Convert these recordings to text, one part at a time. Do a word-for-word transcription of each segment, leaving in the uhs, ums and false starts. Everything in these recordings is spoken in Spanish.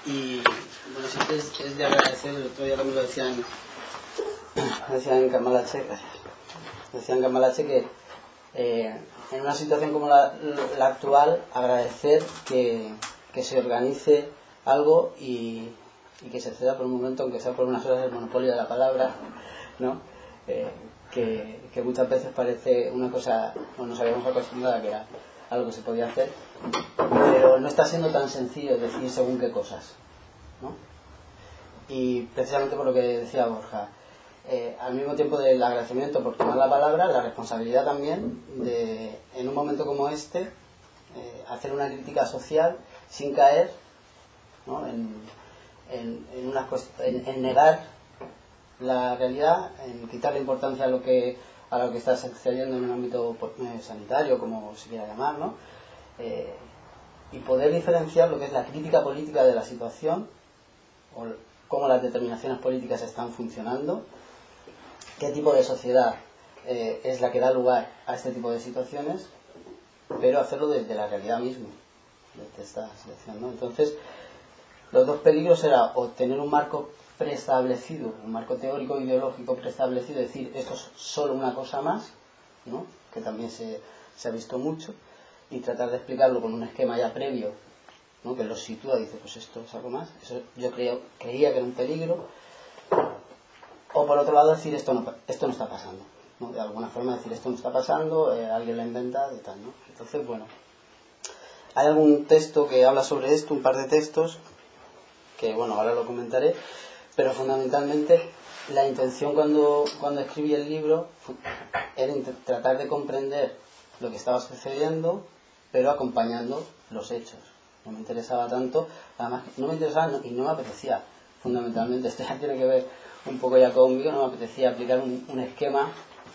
Y bueno, siempre es, es de agradecer. El otro día también lo decían, decían en Camalache, decían en Camalache que eh, en una situación como la, la actual, agradecer que, que se organice algo y, y que se ceda por un momento, aunque sea por unas horas, el monopolio de la palabra, ¿no? Eh, que, que muchas veces parece una cosa, o nos habíamos acostumbrado a que era algo que se podía hacer, pero no está siendo tan sencillo decir según qué cosas, ¿no? Y precisamente por lo que decía Borja, eh, al mismo tiempo del agradecimiento por tomar la palabra, la responsabilidad también de, en un momento como este, eh, hacer una crítica social sin caer, ¿no? en, en, en, una, en, en negar la realidad, en quitarle importancia a lo que a lo que está sucediendo en un ámbito eh, sanitario, como se quiera llamar, ¿no? Eh, y poder diferenciar lo que es la crítica política de la situación, o cómo las determinaciones políticas están funcionando, qué tipo de sociedad eh, es la que da lugar a este tipo de situaciones, pero hacerlo desde la realidad misma, desde esta situación, ¿no? Entonces, los dos peligros era o tener un marco preestablecido, un marco teórico ideológico preestablecido, es decir, esto es solo una cosa más, ¿no? Que también se, se ha visto mucho, y tratar de explicarlo con un esquema ya previo, ¿no? Que lo sitúa, dice, pues esto es algo más. Eso yo creía, creía que era un peligro. O por otro lado decir, esto no, esto no está pasando, ¿no? De alguna forma decir, esto no está pasando, eh, alguien lo ha inventado y tal, ¿no? Entonces, bueno, hay algún texto que habla sobre esto, un par de textos que, bueno, ahora lo comentaré, pero fundamentalmente la intención cuando, cuando escribí el libro era tratar de comprender lo que estaba sucediendo, pero acompañando los hechos. No me interesaba tanto, además no me interesaba y no me apetecía, fundamentalmente, esto ya tiene que ver un poco ya conmigo, no me apetecía aplicar un, un esquema.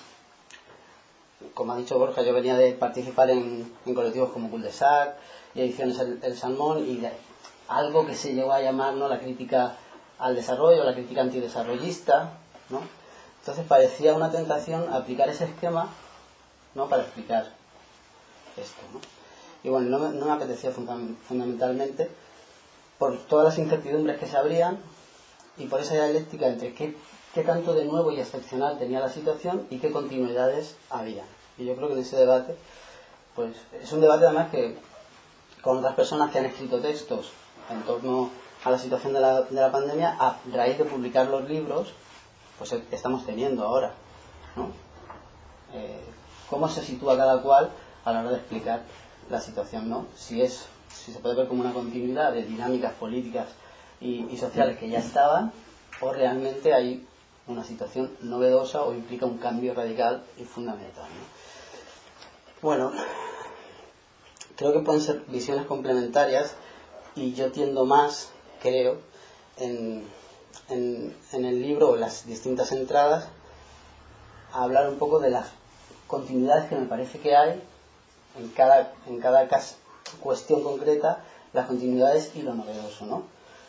Como ha dicho Borja, yo venía de participar en, en colectivos como Cul-de-Sac y Ediciones El, el Salmón, y de algo que se llegó a llamar, ¿no?, la crítica al desarrollo, la crítica antidesarrollista, ¿no? Entonces parecía una tentación aplicar ese esquema, ¿no?, para explicar esto, ¿no? Y bueno, no me, no me apetecía fundamentalmente por todas las incertidumbres que se abrían y por esa dialéctica entre qué, qué tanto de nuevo y excepcional tenía la situación y qué continuidades había. Y yo creo que en ese debate, pues es un debate además que con otras personas que han escrito textos en torno a la situación de la, de la pandemia, a raíz de publicar los libros, pues estamos teniendo ahora, ¿no? Eh, cómo se sitúa cada cual a la hora de explicar la situación, ¿no? Si es, si se puede ver como una continuidad de dinámicas políticas y, y sociales que ya estaban, o realmente hay una situación novedosa o implica un cambio radical y fundamental, ¿no? Bueno, creo que pueden ser visiones complementarias y yo tiendo más, creo, en, en, en el libro o en las distintas entradas a hablar un poco de las continuidades que me parece que hay en cada, en cada caso, cuestión concreta, las continuidades y lo novedoso, ¿no?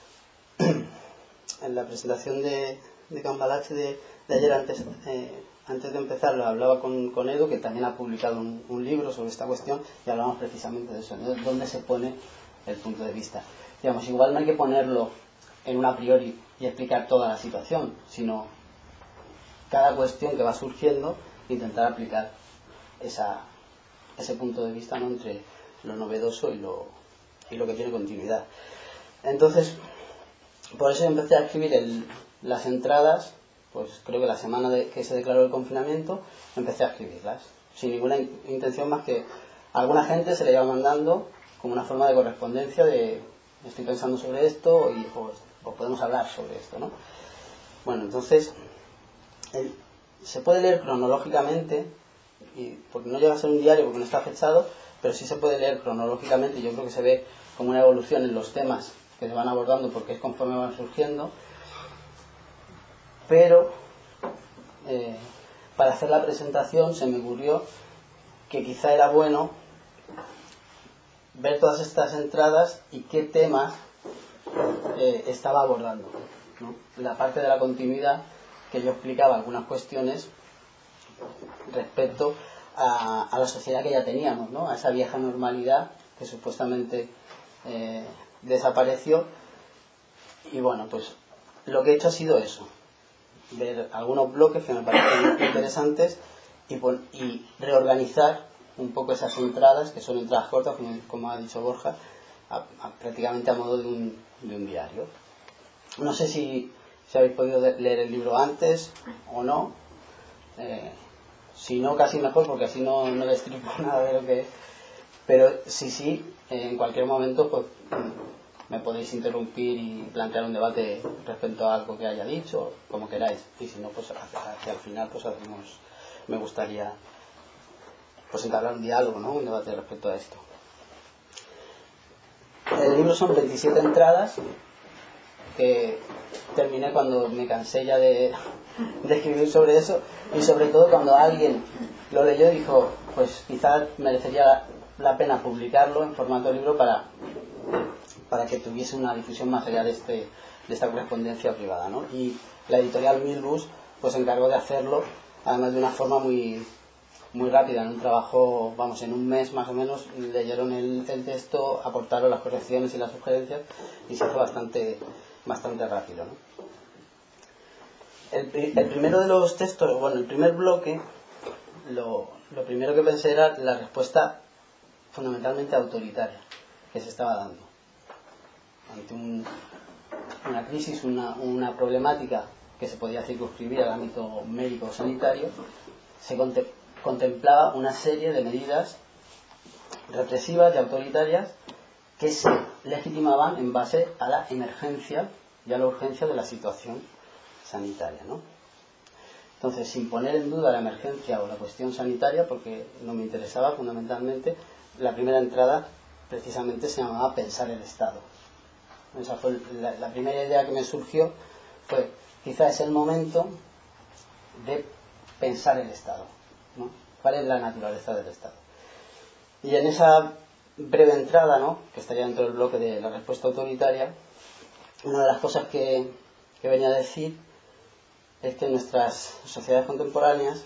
En la presentación de, de Cambalache de, de ayer, antes, eh, antes de empezar, lo hablaba con, con Edu, que también ha publicado un, un libro sobre esta cuestión, y hablamos precisamente de eso, ¿no? De dónde se pone el punto de vista. Digamos, igual no hay que ponerlo en un a priori y explicar toda la situación, sino cada cuestión que va surgiendo, intentar aplicar esa, ese punto de vista, ¿no?, entre lo novedoso y lo, y lo que tiene continuidad. Entonces, por eso empecé a escribir el, las entradas, pues creo que la semana de, que se declaró el confinamiento, empecé a escribirlas, sin ninguna in, intención más que a alguna gente se le iba mandando como una forma de correspondencia de estoy pensando sobre esto y, o, o podemos hablar sobre esto, ¿no? Bueno, entonces el, se puede leer cronológicamente, y, porque no llega a ser un diario porque no está fechado, pero sí se puede leer cronológicamente. Yo creo que se ve como una evolución en los temas que se van abordando porque es conforme van surgiendo, pero eh, para hacer la presentación se me ocurrió que quizá era bueno ver todas estas entradas y qué temas eh, estaba abordando, ¿no? La parte de la continuidad, que yo explicaba algunas cuestiones respecto a, a la sociedad que ya teníamos, ¿no?, a esa vieja normalidad que supuestamente eh, desapareció y bueno, pues lo que he hecho ha sido eso, ver algunos bloques que me parecen interesantes y, pon, y reorganizar un poco esas entradas, que son entradas cortas, como, como ha dicho Borja, a, a, prácticamente a modo de un, de un diario. No sé si, si habéis podido leer el libro antes o no. Eh, si no, casi mejor, porque así no, no destripo nada de lo que es. Pero sí, sí, en cualquier momento pues me podéis interrumpir y plantear un debate respecto a algo que haya dicho, como queráis. Y si no, pues hacia, hacia el final pues hacemos, me gustaría pues entablar un diálogo, ¿no? Un debate respecto a esto. El libro son veintisiete entradas que terminé cuando me cansé ya de, de escribir sobre eso, y sobre todo cuando alguien lo leyó y dijo, pues quizás merecería la, la pena publicarlo en formato libro para, para que tuviese una difusión más allá de, este, de esta correspondencia privada, ¿no? Y la editorial Milbus pues se encargó de hacerlo, además de una forma muy muy rápida, en un trabajo, vamos, en un mes más o menos leyeron el, el texto, aportaron las correcciones y las sugerencias y se hizo bastante bastante rápido, ¿no? El, el primero de los textos, bueno, el primer bloque, lo, lo primero que pensé era la respuesta fundamentalmente autoritaria que se estaba dando ante un, una crisis, una, una problemática que se podía circunscribir al ámbito médico o sanitario. Se contemplaba contemplaba una serie de medidas represivas y autoritarias que se legitimaban en base a la emergencia y a la urgencia de la situación sanitaria, ¿no? Entonces, sin poner en duda la emergencia o la cuestión sanitaria, porque no me interesaba fundamentalmente, la primera entrada precisamente se llamaba Pensar el Estado. Esa fue la, la primera idea que me surgió, fue quizá es el momento de pensar el Estado, ¿no? ¿Cuál es la naturaleza del Estado? Y en esa breve entrada, ¿no?, que estaría dentro del bloque de la respuesta autoritaria, una de las cosas que, que venía a decir es que en nuestras sociedades contemporáneas,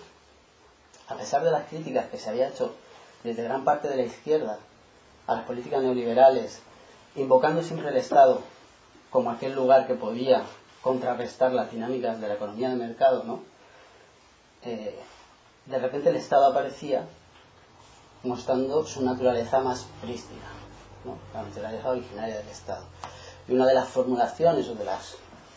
a pesar de las críticas que se había hecho desde gran parte de la izquierda a las políticas neoliberales, invocando siempre el Estado como aquel lugar que podía contrarrestar las dinámicas de la economía de mercado, ¿no?, eh, de repente el Estado aparecía mostrando su naturaleza más prístina, ¿no?, la naturaleza originaria del Estado. Y una de las formulaciones o de las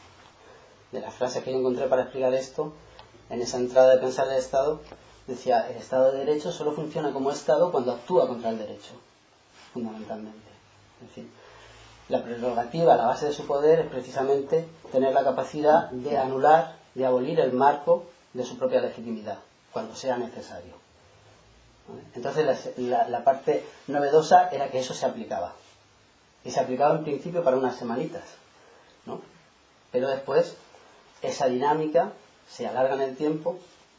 de las frases que yo encontré para explicar esto, en esa entrada de Pensar el Estado, decía: el Estado de Derecho solo funciona como Estado cuando actúa contra el derecho, fundamentalmente. Es decir, la prerrogativa, la base de su poder es precisamente tener la capacidad de anular, de abolir el marco de su propia legitimidad, cuando sea necesario. ¿Vale? Entonces la, la, la parte novedosa era que eso se aplicaba. Y se aplicaba en principio para unas semanitas, ¿no? Pero después esa dinámica se alarga en el tiempo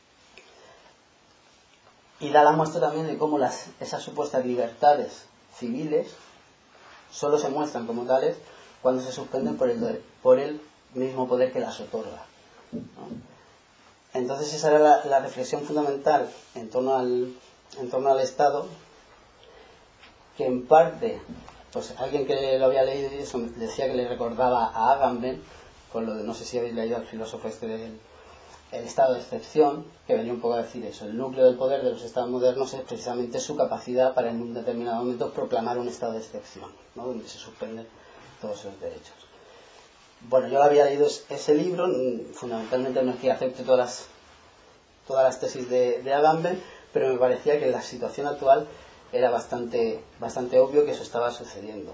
y da la muestra también de cómo las, esas supuestas libertades civiles solo se muestran como tales cuando se suspenden por el, por el mismo poder que las otorga, ¿no? Entonces esa era la, la reflexión fundamental en torno al, en torno al Estado, que en parte, pues alguien que lo había leído y eso decía que le recordaba a Agamben, con lo de, no sé si habéis leído al filósofo este del el estado de excepción, que venía un poco a decir eso: el núcleo del poder de los estados modernos es precisamente su capacidad para en un determinado momento proclamar un estado de excepción, ¿no?, donde se suspenden todos esos derechos. Bueno, yo había leído ese libro, fundamentalmente no es que acepte todas las, todas las tesis de, de Agamben, pero me parecía que en la situación actual era bastante, bastante obvio que eso estaba sucediendo.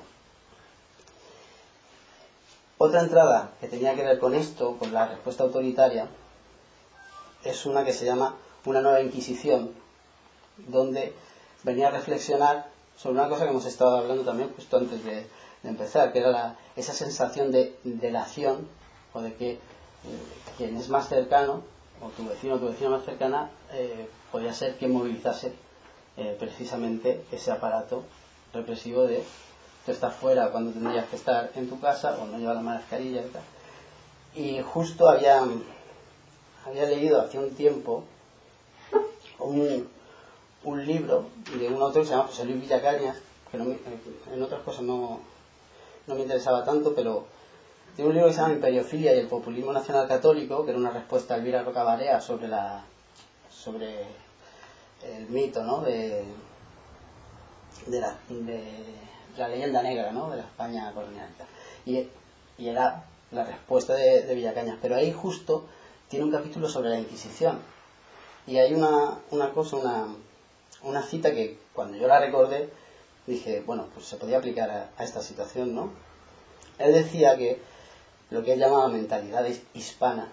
Otra entrada que tenía que ver con esto, con la respuesta autoritaria, es una que se llama Una nueva Inquisición, donde venía a reflexionar sobre una cosa que hemos estado hablando también justo antes de, de empezar, que era la, esa sensación de delación, o de que eh, quien es más cercano, o tu vecino o tu vecina más cercana, eh, podría ser quien movilizase eh, precisamente ese aparato represivo de tú estás fuera cuando tendrías que estar en tu casa, o no llevar la mascarilla y tal. Y justo había... había leído hace un tiempo un, un libro de un autor que se llama José Luis Villacañas, que no me, en otras cosas no, no me interesaba tanto, pero Tiene un libro que se llama Imperiofilia y el populismo nacional católico, que era una respuesta a Elvira Roca Barea sobre la sobre el mito, ¿no?, de, de, la, de la leyenda negra, ¿no?, de la España colonial. Y, y era la respuesta de, de Villacañas. Pero ahí justo tiene un capítulo sobre la Inquisición. Y hay una, una cosa, una, una cita que cuando yo la recordé, dije, bueno, pues se podía aplicar a, a esta situación, ¿no? Él decía que lo que él llamaba mentalidad hispana,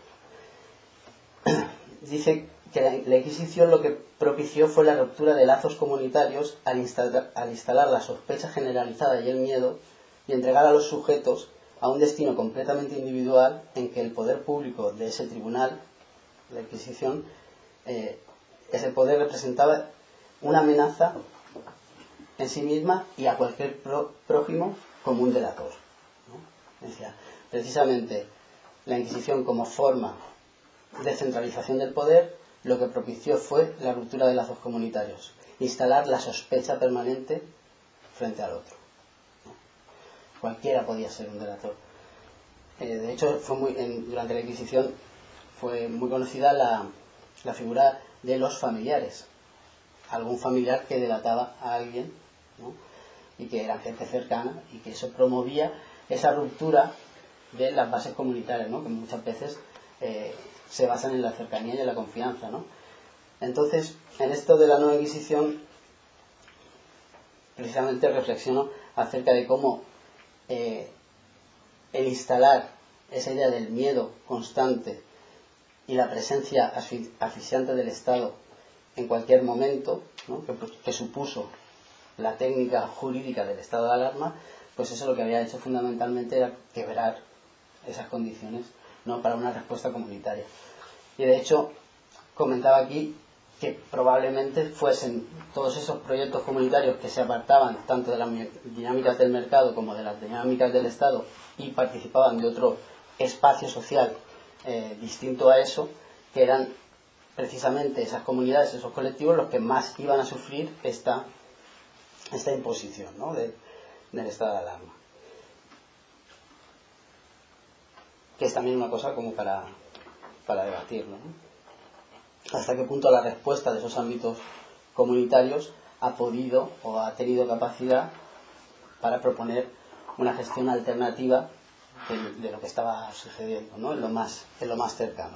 dice que la, la Inquisición lo que propició fue la ruptura de lazos comunitarios al instalar, al instalar la sospecha generalizada y el miedo y entregar a los sujetos a un destino completamente individual en que el poder público de ese tribunal, la Inquisición, eh, ese poder representaba una amenaza en sí misma y a cualquier pro, prójimo como un delator, ¿no? Decía, precisamente la Inquisición como forma de centralización del poder lo que propició fue la ruptura de lazos comunitarios, instalar la sospecha permanente frente al otro, ¿no? Cualquiera podía ser un delator. Eh, de hecho, fue muy, en, durante la Inquisición fue muy conocida la, la figura de los familiares. Algún familiar que delataba a alguien, ¿no?, y que era gente cercana, y que eso promovía esa ruptura de las bases comunitarias, ¿no?, que muchas veces eh, se basan en la cercanía y en la confianza, ¿no? Entonces, en esto de la nueva Inquisición, precisamente reflexiono acerca de cómo eh, el instalar esa idea del miedo constante y la presencia asfi asfixiante del Estado en cualquier momento, ¿no?, que, que supuso la técnica jurídica del estado de alarma, pues eso lo que había hecho fundamentalmente era quebrar esas condiciones, ¿no?, para una respuesta comunitaria. Y de hecho comentaba aquí que probablemente fuesen todos esos proyectos comunitarios que se apartaban tanto de las dinámicas del mercado como de las dinámicas del Estado y participaban de otro espacio social eh, distinto a eso, que eran precisamente esas comunidades, esos colectivos, los que más iban a sufrir esta, esta imposición, ¿no?, de, del estado de alarma. Que es también una cosa como para, para debatirlo, ¿no? Hasta qué punto la respuesta de esos ámbitos comunitarios ha podido o ha tenido capacidad para proponer una gestión alternativa de, de lo que estaba sucediendo, ¿no?, en lo más, en lo más cercano.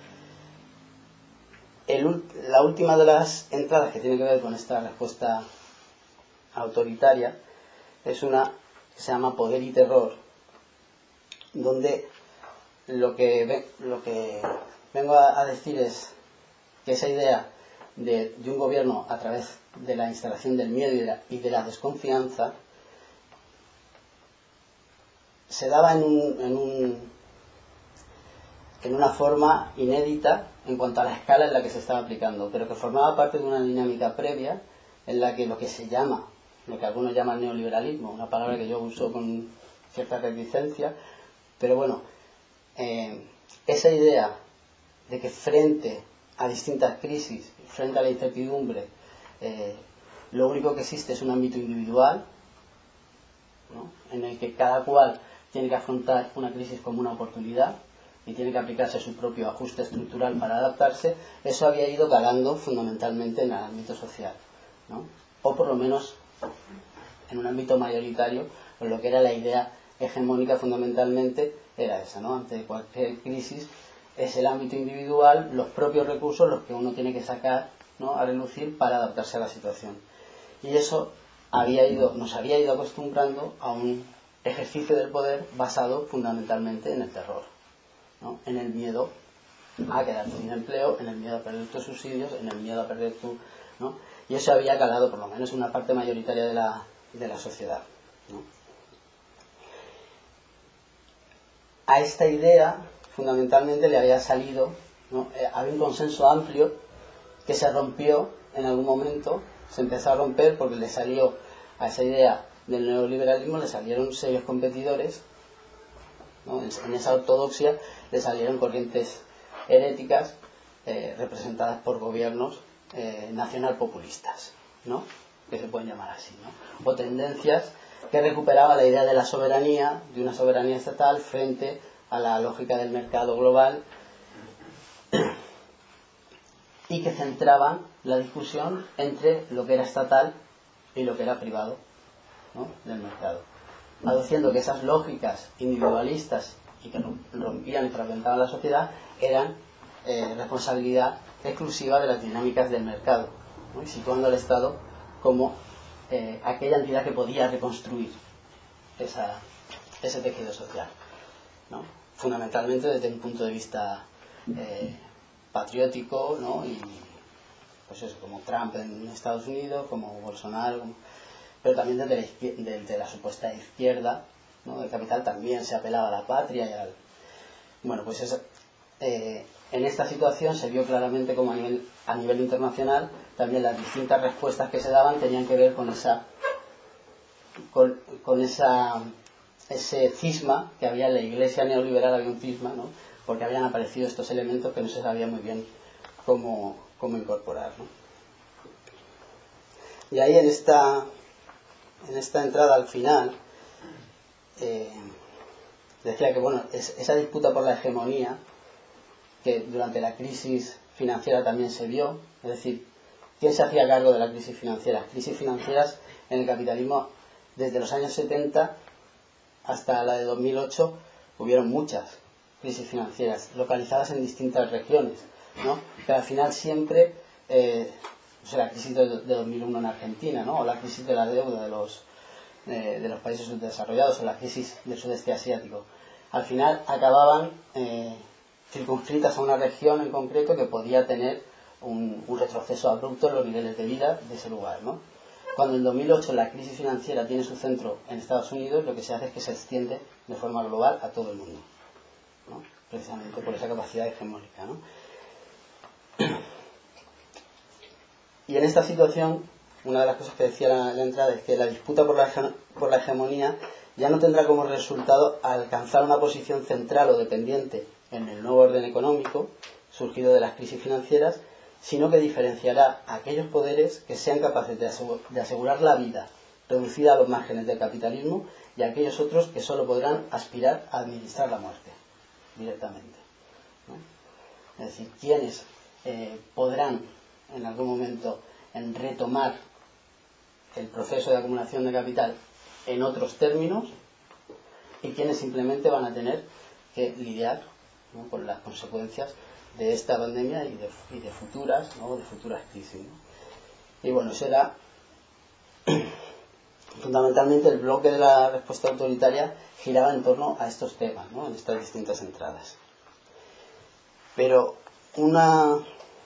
El, la última de las entradas que tiene que ver con esta respuesta autoritaria es una que se llama Poder y Terror, donde lo que, ve, lo que vengo a, a decir es que esa idea de, de un gobierno a través de la instalación del miedo y de la, y de la desconfianza se daba en, un, en, un, en una forma inédita en cuanto a la escala en la que se estaba aplicando, pero que formaba parte de una dinámica previa en la que lo que se llama, lo que algunos llaman neoliberalismo, una palabra que yo uso con cierta reticencia, pero bueno, eh, esa idea de que frente a distintas crisis, frente a la incertidumbre, eh, lo único que existe es un ámbito individual, ¿no?, en el que cada cual tiene que afrontar una crisis como una oportunidad y tiene que aplicarse su propio ajuste estructural para adaptarse. Eso había ido calando fundamentalmente en el ámbito social, ¿no?, o por lo menos en un ámbito mayoritario, pues lo que era la idea hegemónica fundamentalmente era esa, ¿no? Ante cualquier crisis es el ámbito individual, los propios recursos los que uno tiene que sacar, ¿no?, a relucir para adaptarse a la situación. Y eso había ido, nos había ido acostumbrando a un ejercicio del poder basado fundamentalmente en el terror, ¿no?, en el miedo a quedarte sin empleo, en el miedo a perder tus subsidios, en el miedo a perder tu, ¿no? Y eso había calado por lo menos en una parte mayoritaria de la, de la sociedad, ¿no? A esta idea fundamentalmente le había salido, ¿no?, eh, había un consenso amplio que se rompió en algún momento, se empezó a romper porque le salió a esa idea del neoliberalismo, le salieron serios competidores, ¿no? En, en esa ortodoxia le salieron corrientes heréticas eh, representadas por gobiernos eh, nacional populistas, ¿no?, que se pueden llamar así, ¿no?, o tendencias que recuperaba la idea de la soberanía, de una soberanía estatal frente a la lógica del mercado global, y que centraban la discusión entre lo que era estatal y lo que era privado, ¿no?, del mercado, aduciendo que esas lógicas individualistas y que rompían y fragmentaban la sociedad eran eh, responsabilidad exclusiva de las dinámicas del mercado, ¿no?, y situando al Estado como eh, aquella entidad que podía reconstruir esa, ese tejido social, ¿no?, fundamentalmente desde un punto de vista eh, patriótico, ¿no?, y pues eso, como Trump en Estados Unidos, como Bolsonaro, como, pero también desde la, izquier- desde la supuesta izquierda, ¿no?, del capital también se apelaba a la patria y al... Bueno, pues es, eh, en esta situación se vio claramente como a nivel, a nivel internacional también las distintas respuestas que se daban tenían que ver con esa con, con esa ese cisma que había en la iglesia neoliberal, había un cisma, ¿no?, porque habían aparecido estos elementos que no se sabía muy bien cómo, cómo incorporar, ¿no? Y ahí en esta en esta entrada al final eh, decía que bueno, es, esa disputa por la hegemonía que durante la crisis financiera también se vio, es decir, ¿quién se hacía cargo de la crisis financiera? Crisis financieras en el capitalismo desde los años setenta hasta la de dos mil ocho hubieron muchas crisis financieras localizadas en distintas regiones, ¿no?, pero al final siempre eh, o sea, la crisis de, de dos mil uno en Argentina, ¿no?, o la crisis de la deuda de los eh, de los países subdesarrollados, o la crisis del sudeste asiático, al final acababan eh, circunscritas a una región en concreto que podía tener un, un retroceso abrupto en los niveles de vida de ese lugar, ¿no? Cuando en dos mil ocho la crisis financiera tiene su centro en Estados Unidos, lo que se hace es que se extiende de forma global a todo el mundo, ¿no?, precisamente por esa capacidad hegemónica, ¿no? Y en esta situación, una de las cosas que decía la, la entrada es que la disputa por la, por la hegemonía ya no tendrá como resultado alcanzar una posición central o dependiente en el nuevo orden económico surgido de las crisis financieras, sino que diferenciará a aquellos poderes que sean capaces de, asegu de asegurar la vida reducida a los márgenes del capitalismo y a aquellos otros que solo podrán aspirar a administrar la muerte directamente, ¿no? Es decir, quienes eh, podrán en algún momento en retomar el proceso de acumulación de capital en otros términos y quienes simplemente van a tener que lidiar, ¿no?, con las consecuencias de esta pandemia y de, y de futuras, ¿no?, de futuras crisis, ¿no? Y bueno, será fundamentalmente el bloque de la respuesta autoritaria giraba en torno a estos temas, ¿no?, en estas distintas entradas. Pero una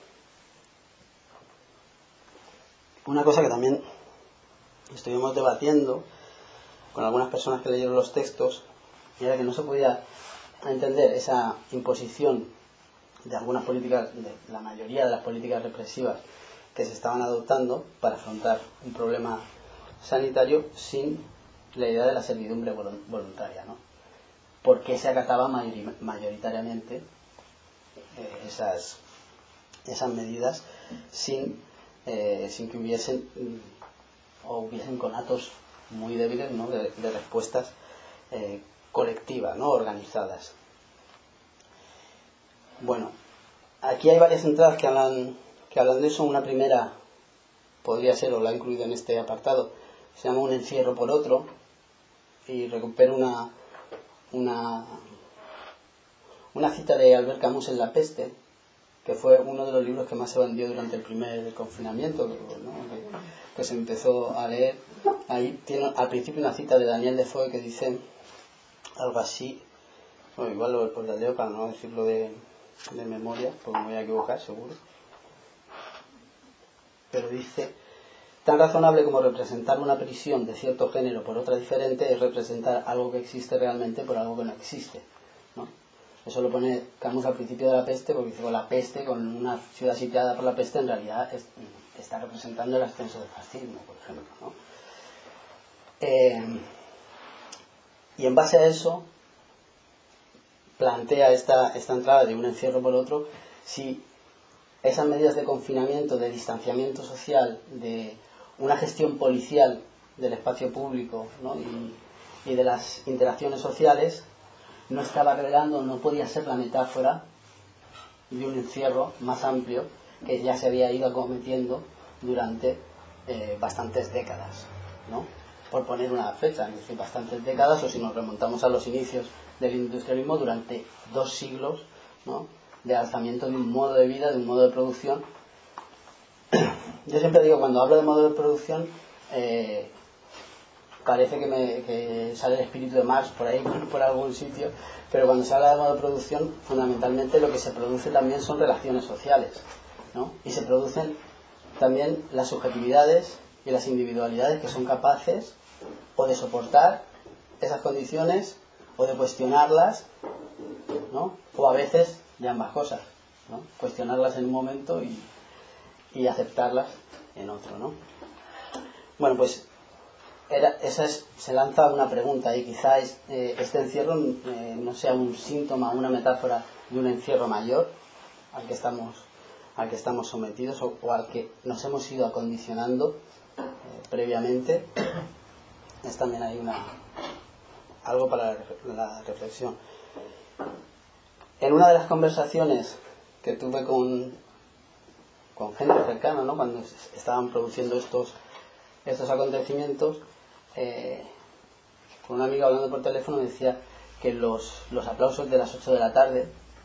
una cosa que también estuvimos debatiendo con algunas personas que leyeron los textos era que no se podía entender esa imposición de algunas políticas, de la mayoría de las políticas represivas que se estaban adoptando para afrontar un problema sanitario sin la idea de la servidumbre voluntaria, ¿no? ¿Por qué se acataban mayoritariamente eh, esas, esas medidas sin, eh, sin que hubiesen o hubiesen conatos muy débiles, ¿no?, de, de respuestas eh, colectivas, ¿no?, organizadas? Bueno, aquí hay varias entradas que hablan, que hablan de eso. Una primera podría ser, o la he incluido en este apartado, se llama Un encierro por otro, y recupero una, una, una cita de Albert Camus en La peste, que fue uno de los libros que más se vendió durante el primer confinamiento, ¿no?, que, que se empezó a leer. Ahí tiene al principio una cita de Daniel Defoe que dice algo así, bueno, igual lo, pues la leo para no decirlo de, de memoria, porque me voy a equivocar seguro, pero dice: tan razonable como representar una prisión de cierto género por otra diferente es representar algo que existe realmente por algo que no existe, ¿no? Eso lo pone Camus al principio de La peste, porque dice: con la peste, con una ciudad sitiada por la peste, en realidad es, está representando el ascenso del fascismo, por ejemplo, ¿no? Eh, y en base a eso plantea esta, esta entrada de un encierro por otro, si esas medidas de confinamiento, de distanciamiento social, de una gestión policial del espacio público, ¿no? y, y de las interacciones sociales, no estaba revelando, no podía ser la metáfora de un encierro más amplio que ya se había ido acometiendo durante eh, bastantes décadas, ¿no? Por poner una fecha, es decir, bastantes décadas, o si nos remontamos a los inicios del industrialismo, durante dos siglos, ¿no? De alzamiento de un modo de vida, de un modo de producción. Yo siempre digo, cuando hablo de modo de producción, eh, parece que, me, que sale el espíritu de Marx por ahí, por algún sitio, pero cuando se habla de modo de producción, fundamentalmente lo que se produce también son relaciones sociales, ¿no? Y se producen también las subjetividades y las individualidades que son capaces o de soportar esas condiciones o de cuestionarlas, ¿no? O a veces de ambas cosas, ¿no? Cuestionarlas en un momento y, y aceptarlas en otro, ¿no? Bueno, pues era, esa es, se lanza una pregunta y quizá este, este encierro eh, no sea un síntoma, una metáfora de un encierro mayor al que estamos, al que estamos sometidos o, o al que nos hemos ido acondicionando eh, previamente. Es también hay una algo para la reflexión. En una de las conversaciones que tuve con, con gente cercana, ¿no? Cuando estaban produciendo estos, estos acontecimientos, eh, con un amigo hablando por teléfono me decía que los, los aplausos de las ocho de la tarde,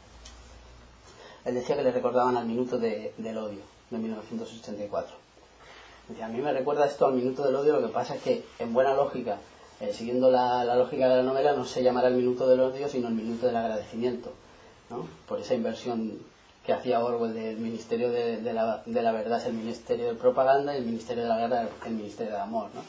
él decía que le recordaban al minuto de, del odio de mil novecientos ochenta y cuatro. Decía, a mí me recuerda esto al minuto del odio, lo que pasa es que en buena lógica, eh, siguiendo la, la lógica de la novela, no se llamará el minuto del odio sino el minuto del agradecimiento, ¿no? Por esa inversión que hacía Orwell del Ministerio de, de, la, de la Verdad es el Ministerio de Propaganda y el Ministerio de la Guerra el Ministerio del Amor, ¿no?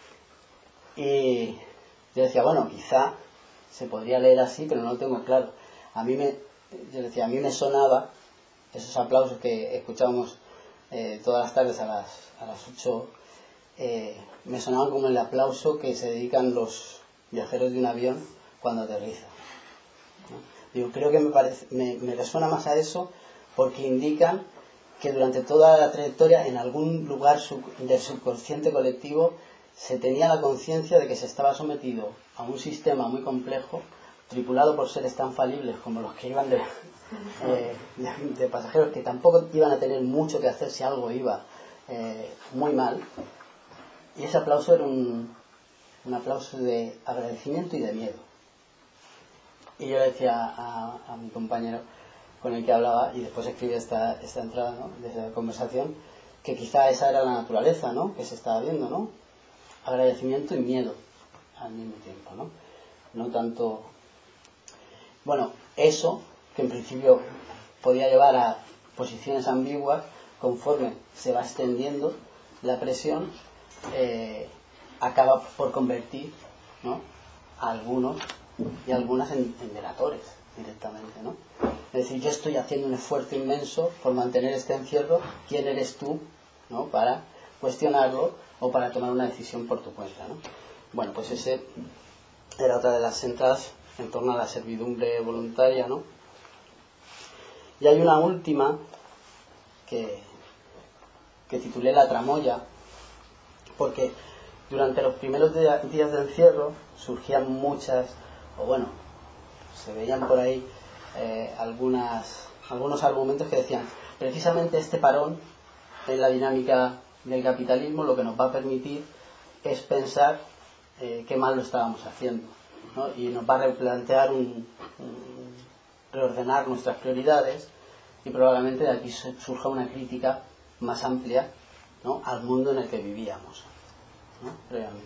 Y yo decía, bueno, quizá se podría leer así, pero no lo tengo claro. A mí me, yo decía, a mí me sonaba esos aplausos que escuchábamos eh, todas las tardes a las, a las ocho, eh, me sonaban como el aplauso que se dedican los viajeros de un avión cuando aterriza, ¿no? Digo, creo que me, parece, me, me resuena más a eso porque indican que durante toda la trayectoria en algún lugar sub, del subconsciente colectivo se tenía la conciencia de que se estaba sometido a un sistema muy complejo, tripulado por seres tan falibles como los que iban de, eh, de, de pasajeros, que tampoco iban a tener mucho que hacer si algo iba eh, muy mal. Y ese aplauso era un, un aplauso de agradecimiento y de miedo. Y yo le decía a, a mi compañero con el que hablaba, y después escribí esta, esta entrada, ¿no?, de esa conversación, que quizá esa era la naturaleza, ¿no?, que se estaba viendo, ¿no? Agradecimiento y miedo al mismo tiempo, ¿no? No tanto... Bueno, eso, que en principio podía llevar a posiciones ambiguas, conforme se va extendiendo la presión, eh, acaba por convertir, ¿no?, a algunos y a algunas en, en delatores directamente, ¿no? Es decir, yo estoy haciendo un esfuerzo inmenso por mantener este encierro, ¿quién eres tú, ¿no?, para cuestionarlo o para tomar una decisión por tu cuenta, ¿no? Bueno, pues ese era otra de las entradas en torno a la servidumbre voluntaria, ¿no? Y hay una última que, que titulé La tramoya, porque durante los primeros días de encierro surgían muchas, o bueno, se veían por ahí eh, algunas, algunos argumentos que decían, precisamente este parón en la dinámica del capitalismo lo que nos va a permitir es pensar eh, qué mal lo estábamos haciendo, ¿no? Y nos va a replantear un, un reordenar nuestras prioridades, y probablemente de aquí surja una crítica más amplia, ¿no?, al mundo en el que vivíamos, ¿no?, previamente.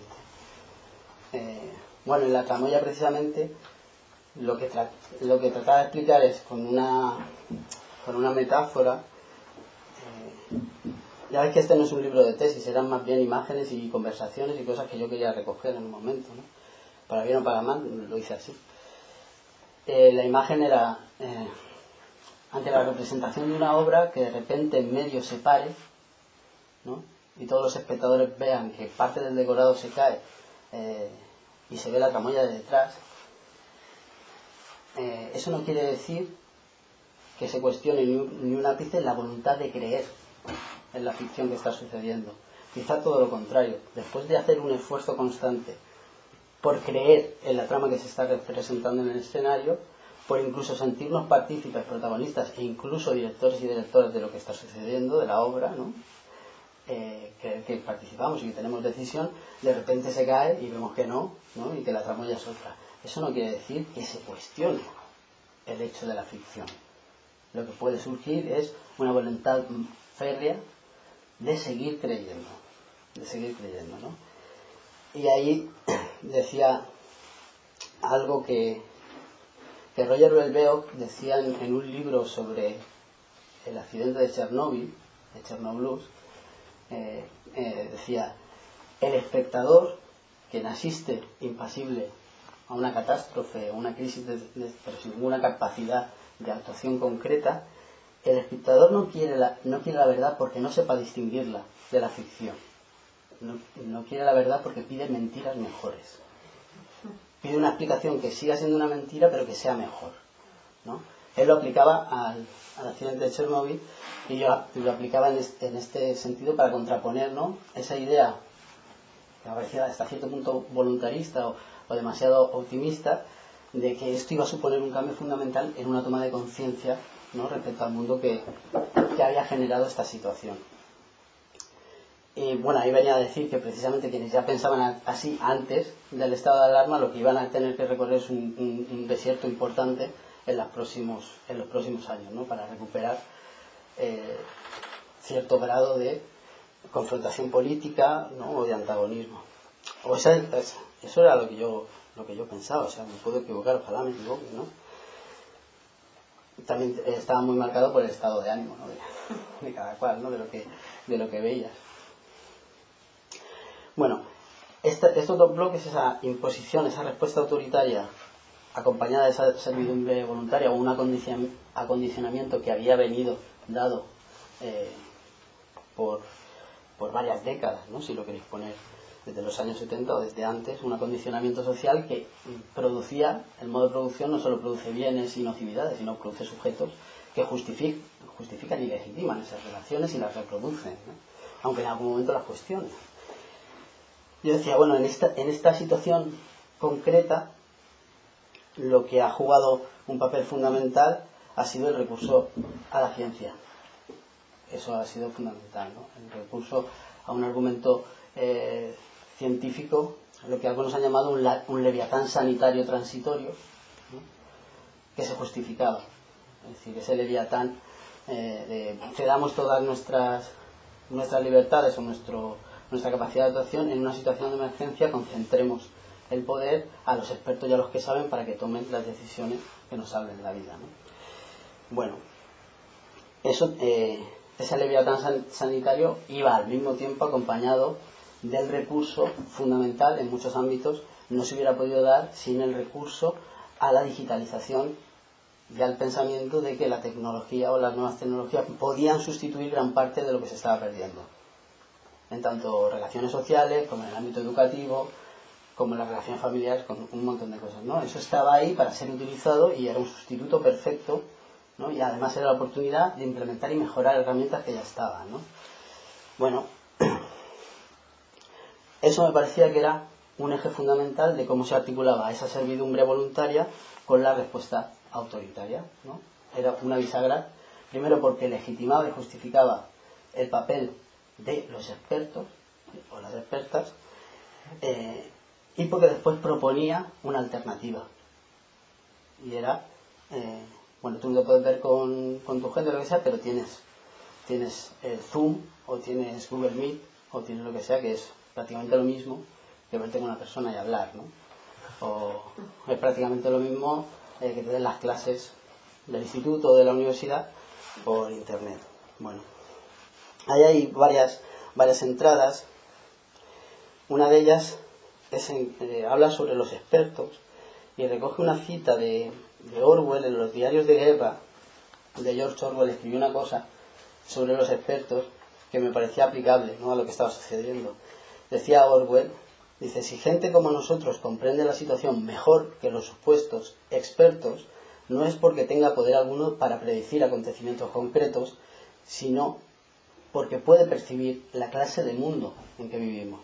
Eh, bueno, en la tramoya precisamente lo que, tra lo que trataba de explicar es con una, con una metáfora. eh, Ya ves que este no es un libro de tesis, eran más bien imágenes y conversaciones y cosas que yo quería recoger en un momento, ¿no? Para bien o para mal, lo hice así. Eh, la imagen era eh, ante la representación de una obra que de repente en medio se pare, ¿no?, y todos los espectadores vean que parte del decorado se cae eh, y se ve la tramoya de detrás. Eh, eso no quiere decir que se cuestione ni un, ni un ápice la voluntad de creer en la ficción que está sucediendo, quizá todo lo contrario. Después de hacer un esfuerzo constante por creer en la trama que se está representando en el escenario, por incluso sentirnos partícipes, protagonistas e incluso directores y directoras de lo que está sucediendo, de la obra, ¿no? Eh, que, que participamos y que tenemos decisión, de repente se cae y vemos que no, ¿no? Y que la trama ya es otra. Eso no quiere decir que se cuestione el hecho de la ficción. Lo que puede surgir es una voluntad férrea de seguir creyendo, de seguir creyendo, ¿no? Y ahí decía algo que, que Roger Belbeok decía en, en un libro sobre el accidente de Chernóbil, de Chernobyl, eh, eh, decía: el espectador, quien asiste impasible a una catástrofe, a una crisis, de, de, pero sin ninguna capacidad de actuación concreta, el espectador no quiere la, no quiere la verdad porque no sepa distinguirla de la ficción. No, no quiere la verdad porque pide mentiras mejores. Pide una explicación que siga siendo una mentira, pero que sea mejor, ¿no? Él lo aplicaba al, al accidente de Chernóbil y yo lo aplicaba en este, en este sentido para contraponer, ¿no?, esa idea que me parecía hasta cierto punto voluntarista o, o demasiado optimista de que esto iba a suponer un cambio fundamental en una toma de conciencia, ¿no?, respecto al mundo que, que había generado esta situación. Y bueno, ahí venía a decir que precisamente quienes ya pensaban así antes del estado de alarma, lo que iban a tener que recorrer es un, un, un desierto importante en, las próximos, en los próximos años, ¿no?, para recuperar eh, cierto grado de confrontación política, ¿no?, o de antagonismo. O esa, eso era lo que yo lo que yo pensaba, o sea, me puedo equivocar, ojalá me equivoque, ¿no? También estaba muy marcado por el estado de ánimo, ¿no?, de, de cada cual, ¿no?, de lo que de lo que veías. Bueno, esta, estos dos bloques, esa imposición, esa respuesta autoritaria acompañada de esa servidumbre voluntaria o un acondicion, acondicionamiento que había venido dado eh, por, por varias décadas, ¿no?, si lo queréis poner desde los años setenta o desde antes, un acondicionamiento social que producía, el modo de producción no solo produce bienes y nocividades, sino produce sujetos que justific, justifican y legitiman esas relaciones y las reproducen, ¿no?, aunque en algún momento las cuestionen. Yo decía, bueno, en esta, en esta situación concreta, lo que ha jugado un papel fundamental ha sido el recurso a la ciencia. Eso ha sido fundamental, ¿no?, el recurso a un argumento eh, científico, lo que algunos han llamado un, la, un leviatán sanitario transitorio, ¿no?, que se justificaba. Es decir, ese leviatán eh, de cedamos todas nuestras, nuestras libertades o nuestro... nuestra capacidad de actuación en una situación de emergencia, concentremos el poder a los expertos y a los que saben para que tomen las decisiones que nos salven la vida, ¿no? Bueno, eso, eh, ese leviatán san, sanitario iba al mismo tiempo acompañado del recurso fundamental en muchos ámbitos. No se hubiera podido dar sin el recurso a la digitalización y al pensamiento de que la tecnología o las nuevas tecnologías podían sustituir gran parte de lo que se estaba perdiendo, en tanto relaciones sociales, como en el ámbito educativo, como en las relaciones familiares, con un montón de cosas, ¿no? Eso estaba ahí para ser utilizado y era un sustituto perfecto, ¿no?, y además era la oportunidad de implementar y mejorar herramientas que ya estaban, ¿no? Bueno, eso me parecía que era un eje fundamental de cómo se articulaba esa servidumbre voluntaria con la respuesta autoritaria, ¿no? Era una bisagra, primero porque legitimaba y justificaba el papel de los expertos o las expertas, eh, y porque después proponía una alternativa, y era eh, bueno, tú lo puedes ver con, con tu gente o lo que sea, pero tienes tienes eh, Zoom o tienes Google Meet o tienes lo que sea, que es prácticamente lo mismo que verte con una persona y hablar, ¿no? O es prácticamente lo mismo eh, que te den las clases del instituto o de la universidad por internet. Bueno, ahí hay varias, varias entradas. Una de ellas es en, eh, habla sobre los expertos y recoge una cita de, de Orwell en los diarios de guerra. De George Orwell escribió una cosa sobre los expertos que me parecía aplicable, ¿no?, a lo que estaba sucediendo. Decía Orwell, dice: si gente como nosotros comprende la situación mejor que los supuestos expertos, no es porque tenga poder alguno para predecir acontecimientos concretos, sino porque puede percibir la clase de mundo en que vivimos,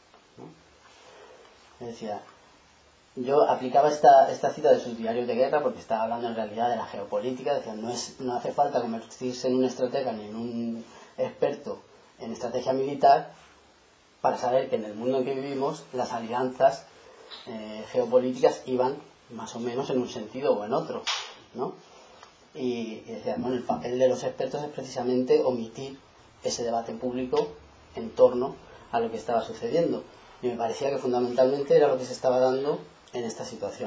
¿no? Decía, yo aplicaba esta, esta cita de sus diarios de guerra porque estaba hablando en realidad de la geopolítica. Decía, no, es, no hace falta convertirse en un estratega ni en un experto en estrategia militar para saber que en el mundo en que vivimos las alianzas eh, geopolíticas iban más o menos en un sentido o en otro, ¿no? Y, y decía, bueno, el papel de los expertos es precisamente omitir ese debate público en torno a lo que estaba sucediendo. Y me parecía que fundamentalmente era lo que se estaba dando en esta situación.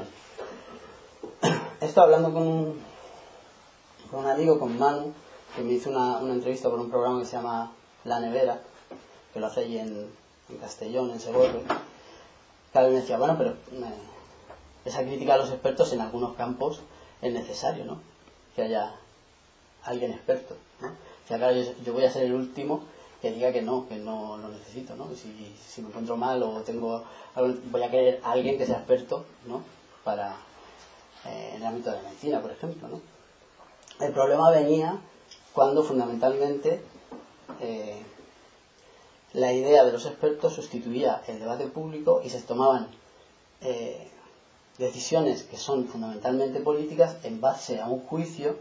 Esto hablando con un, con un amigo, con Manu, que me hizo una, una entrevista por un programa que se llama La Nevera, que lo hace allí en, en Castellón, en Segovia. Claro, me decía, bueno, pero eh, esa crítica a los expertos en algunos campos es necesario, ¿no? Que haya alguien experto, ¿no? O sea, claro, yo, yo voy a ser el último que diga que no, que no lo necesito, ¿no? Si, si me encuentro mal o tengo voy a querer a alguien que sea experto, ¿no? Para eh, en el ámbito de la medicina, por ejemplo, ¿no? El problema venía cuando fundamentalmente eh, la idea de los expertos sustituía el debate público y se tomaban eh, decisiones que son fundamentalmente políticas en base a un juicio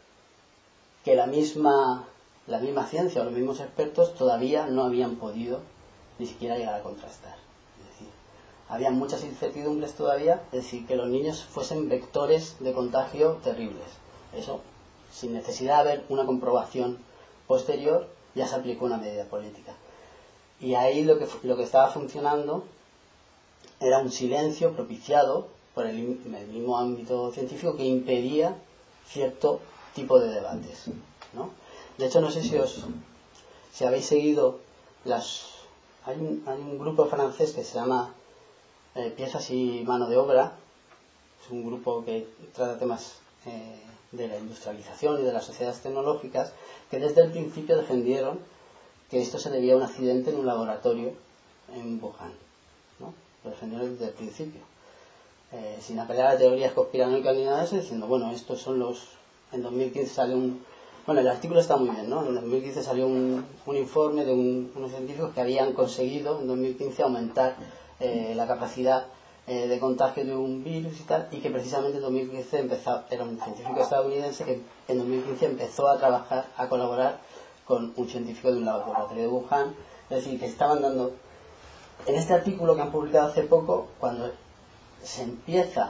que la misma la misma ciencia o los mismos expertos todavía no habían podido ni siquiera llegar a contrastar. Es decir, había muchas incertidumbres todavía, es decir, que los niños fuesen vectores de contagio terribles. Eso, sin necesidad de haber una comprobación posterior, ya se aplicó una medida política. Y ahí lo que, lo que estaba funcionando era un silencio propiciado por el, el mismo ámbito científico que impedía cierto tipo de debates, ¿no? De hecho, no sé si os si habéis seguido las hay un, hay un grupo francés que se llama eh, Piezas y Mano de Obra. Es un grupo que trata temas eh, de la industrialización y de las sociedades tecnológicas, que desde el principio defendieron que esto se debía a un accidente en un laboratorio en Wuhan, ¿no? Lo defendieron desde el principio, eh, sin apelar a teorías conspiranoicas ni nada de eso, diciendo, bueno, estos son los... En dos mil quince sale un... Bueno, el artículo está muy bien, ¿no? En dos mil quince salió un, un informe de un, unos científicos que habían conseguido en dos mil quince aumentar eh, la capacidad eh, de contagio de un virus y tal, y que precisamente en dos mil quince empezó, era un científico estadounidense que en dos mil quince empezó a trabajar, a colaborar con un científico de un laboratorio de Wuhan. Es decir, que estaban dando... En este artículo que han publicado hace poco, cuando se empieza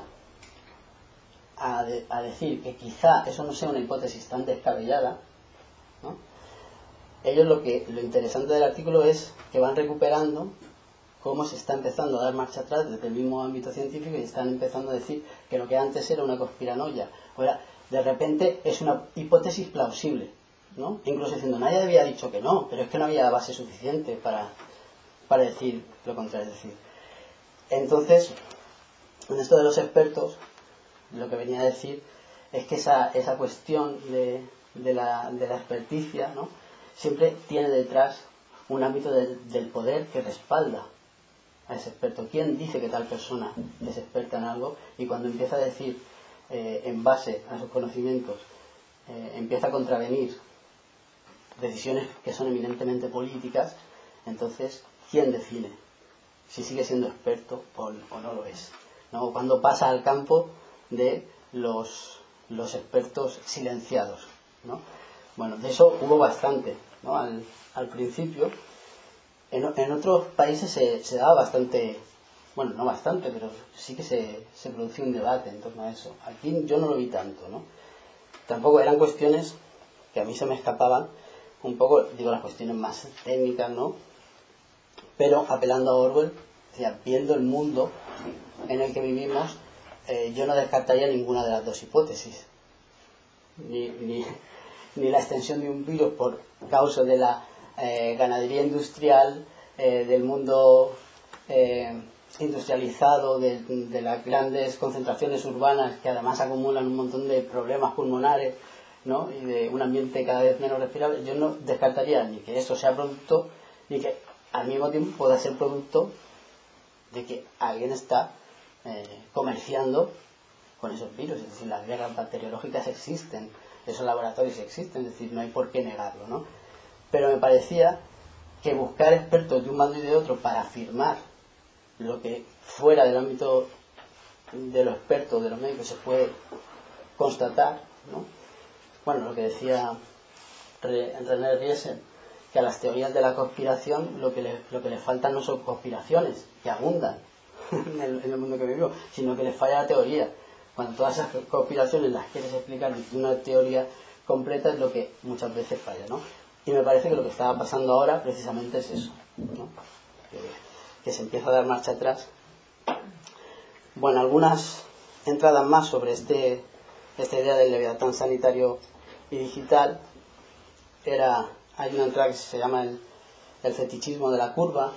a, de, a decir que quizá eso no sea una hipótesis tan descabellada, ¿no? Ellos lo que lo interesante del artículo es que van recuperando cómo se está empezando a dar marcha atrás desde el mismo ámbito científico y están empezando a decir que lo que antes era una conspiranoia, ahora de repente es una hipótesis plausible, ¿no? Incluso diciendo, nadie había dicho que no, pero es que no había base suficiente para, para decir lo contrario. Es decir, entonces, en esto de los expertos, lo que venía a decir es que esa, esa cuestión de, de, la, de la experticia, ¿no? Siempre tiene detrás un ámbito de, del poder que respalda a ese experto. ¿Quién dice que tal persona es experta en algo? Y cuando empieza a decir, eh, en base a sus conocimientos, eh, empieza a contravenir decisiones que son eminentemente políticas, entonces, ¿quién define si sigue siendo experto o, o no lo es? ¿No? Cuando pasa al campo de los, los expertos silenciados, ¿no? Bueno, de eso hubo bastante, ¿no? Al, al principio. En, en otros países se, se daba bastante, bueno, no bastante, pero sí que se, se producía un debate en torno a eso. Aquí yo no lo vi tanto, ¿no? Tampoco eran cuestiones que a mí se me escapaban un poco, digo, las cuestiones más técnicas, ¿no? Pero apelando a Orwell, o sea, viendo el mundo en el que vivimos, eh, yo no descartaría ninguna de las dos hipótesis. Ni, ni, ni la extensión de un virus por causa de la eh, ganadería industrial, eh, del mundo eh, industrializado, de, de las grandes concentraciones urbanas que además acumulan un montón de problemas pulmonares, ¿no? Y de un ambiente cada vez menos respirable. Yo no descartaría ni que eso sea producto, ni que al mismo tiempo pueda ser producto de que alguien está eh, comerciando con esos virus. Es decir, las guerras bacteriológicas existen, esos laboratorios existen, es decir, no hay por qué negarlo, ¿no? pero me parecía que buscar expertos de un bando y de otro para afirmar lo que fuera del ámbito de los expertos, de los médicos, se puede constatar, ¿no? Bueno, lo que decía René Riesen, que a las teorías de la conspiración lo que le, lo que les faltan no son conspiraciones, que abundan en el, en el mundo que vivimos, sino que les falla la teoría. Cuando todas esas conspiraciones las quieres explicar desde una teoría completa, es lo que muchas veces falla, ¿no? Y me parece que lo que está pasando ahora precisamente es eso, ¿no? que, que se empieza a dar marcha atrás. Bueno, algunas entradas más sobre este esta idea del leviatán sanitario y digital. Era, hay una entrada que se llama el, el fetichismo de la curva.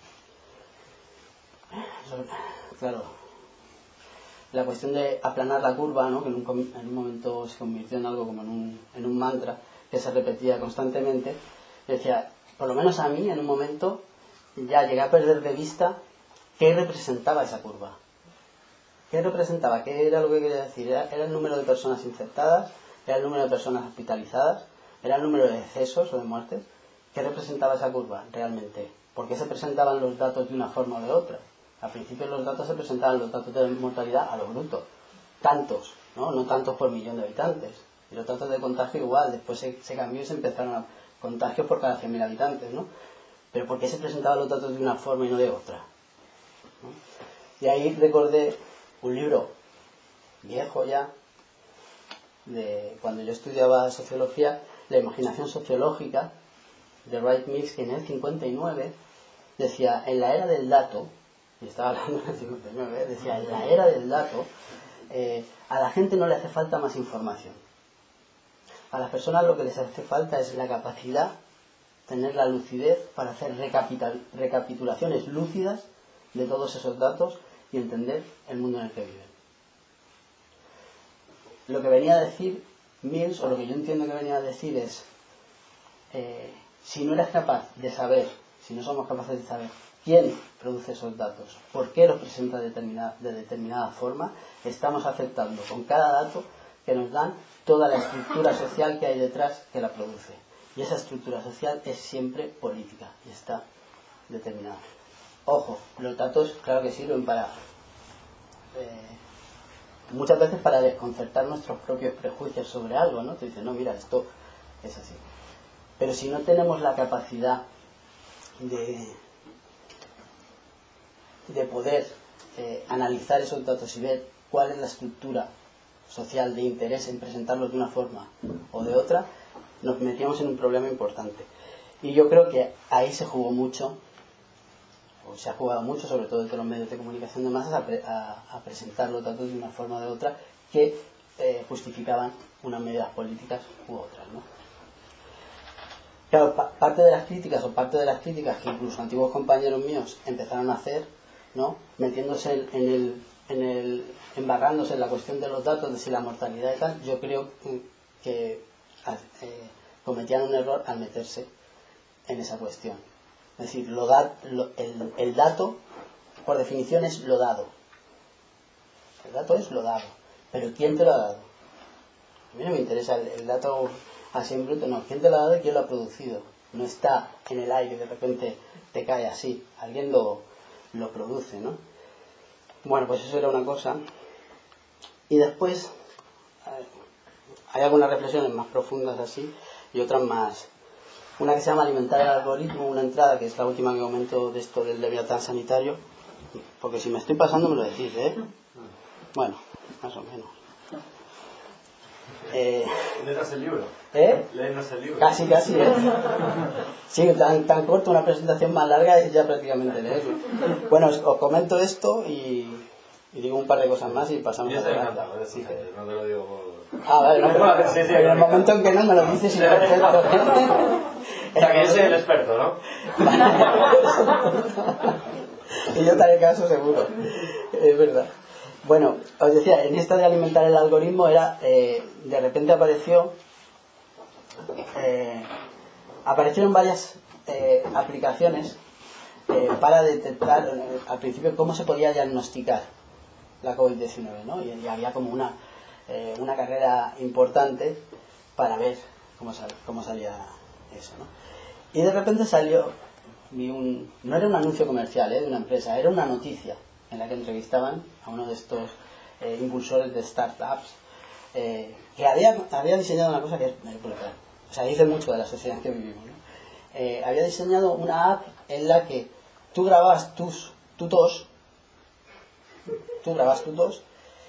Claro, la cuestión de aplanar la curva, ¿no? Que en un, en un momento se convirtió en algo como en un, en un mantra que se repetía constantemente. Decía, por lo menos a mí en un momento ya llegué a perder de vista qué representaba esa curva. ¿Qué representaba? ¿Qué era lo que quería decir? ¿Era, era el número de personas infectadas? ¿Era el número de personas hospitalizadas? ¿Era el número de decesos o de muertes? ¿Qué representaba esa curva realmente? ¿Por qué se presentaban los datos de una forma o de otra? Al principio los datos se presentaban, los datos de mortalidad a lo bruto. Tantos, ¿no? No tantos por millón de habitantes. Y los datos de contagio igual. Después se, se cambió y se empezaron a contagios por cada cien mil habitantes, ¿no? Pero ¿por qué se presentaban los datos de una forma y no de otra? ¿No? Y ahí recordé un libro viejo ya, de cuando yo estudiaba sociología, La imaginación sociológica, de Wright Mills, que en el cincuenta y nueve decía, en la era del dato, y estaba hablando en el cincuenta y nueve, decía, en la era del dato, eh, a la gente no le hace falta más información. A las personas lo que les hace falta es la capacidad, tener la lucidez para hacer recapitulaciones lúcidas de todos esos datos y entender el mundo en el que viven. Lo que venía a decir Mills, o lo que yo entiendo que venía a decir es, eh, si no eres capaz de saber, si no somos capaces de saber quién produce esos datos, por qué los presenta de determinada, de determinada forma, estamos aceptando con cada dato que nos dan toda la estructura social que hay detrás que la produce. Y esa estructura social es siempre política y está determinada. Ojo, los datos claro que sirven para eh, muchas veces para desconcertar nuestros propios prejuicios sobre algo, ¿no? Te dicen, no, mira, esto es así. Pero si no tenemos la capacidad de, de poder eh, analizar esos datos y ver cuál es la estructura social de interés en presentarlos de una forma o de otra, nos metíamos en un problema importante. Y yo creo que ahí se jugó mucho, o se ha jugado mucho, sobre todo entre los medios de comunicación de masas, a, pre, a, a presentar los datos de una forma o de otra que eh, justificaban unas medidas políticas u otras, ¿no? Claro, pa parte de las críticas, o parte de las críticas que incluso antiguos compañeros míos empezaron a hacer, ¿no? Metiéndose en, en el, en el, embarrándose en la cuestión de los datos, de si la mortalidad y tal, yo creo que eh, cometían un error al meterse en esa cuestión. Es decir, lo da, lo, el, el dato, por definición, es lo dado. El dato es lo dado. Pero ¿quién te lo ha dado? A mí no me interesa el, el dato así en bruto, no. ¿Quién te lo ha dado y quién lo ha producido? No está en el aire, de repente te cae así. Alguien lo, lo produce, ¿no? Bueno, pues eso era una cosa. Y después hay algunas reflexiones más profundas así y otras más. Una que se llama alimentar el algoritmo, una entrada que es la última que comento de esto del leviatán sanitario, porque si me estoy pasando me lo decís, ¿eh? Bueno, más o menos. Eh, ¿Leernos el libro? ¿Eh? ¿Leernos el libro? Casi, casi, ¿eh? Sí, tan, tan corto, una presentación más larga es ya prácticamente leerlo. Bueno, os, os comento esto y, y digo un par de cosas más y pasamos a la no, sí, que... no te lo digo por... Ah, vale, no, pero, sí, sí, pero en el momento en que no me lo dices y no perfecto. O sea, que yo soy el experto, ¿no? Y yo te haré caso seguro. Es verdad. Bueno, os decía, en esta de alimentar el algoritmo era, eh, de repente apareció, eh, aparecieron varias eh, aplicaciones eh, para detectar, eh, al principio, cómo se podía diagnosticar la COVID diecinueve, ¿no? Y, y había como una, eh, una carrera importante para ver cómo, sal, cómo salía eso, ¿no? Y de repente salió, vi un, no era un anuncio comercial, ¿eh? de una empresa, era una noticia en la que entrevistaban a uno de estos eh, impulsores de startups eh, que había, había diseñado una cosa que es muy brutal. O sea, dice mucho de la sociedad en que vivimos, ¿no? Eh, había diseñado una app en la que tú grabas tus, tu tos, tú grabas tu tos,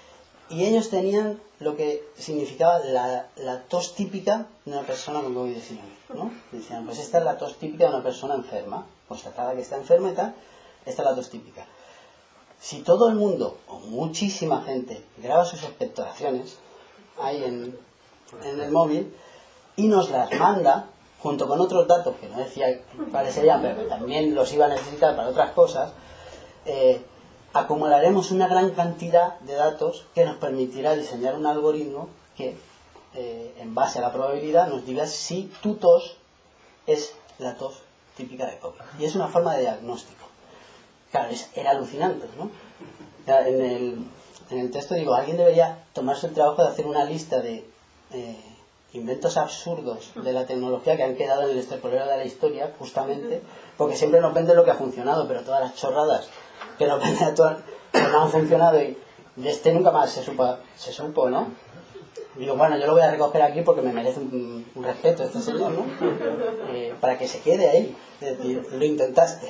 y ellos tenían lo que significaba la, la tos típica de una persona con COVID diecinueve, ¿no? Decían, pues esta es la tos típica de una persona enferma, constatada que está enferma y tal, esta es la tos típica. Si todo el mundo, o muchísima gente, graba sus expectoraciones ahí en, en el móvil y nos las manda, junto con otros datos que no decía cuáles serían, pero que también los iba a necesitar para otras cosas, eh, acumularemos una gran cantidad de datos que nos permitirá diseñar un algoritmo que, eh, en base a la probabilidad, nos diga si tu tos es la tos típica de COVID. Y es una forma de diagnóstico. Claro, es, era alucinante, ¿no? En el, en el texto digo, alguien debería tomarse el trabajo de hacer una lista de eh, inventos absurdos de la tecnología que han quedado en el estercolero de la historia, justamente, porque siempre nos vende lo que ha funcionado, pero todas las chorradas que nos venden todas, pues no han funcionado, y de este nunca más se supo, se supo, ¿no? Digo, bueno, yo lo voy a recoger aquí porque me merece un, un respeto este señor, ¿no? Eh, para que se quede ahí. Es decir, lo intentaste,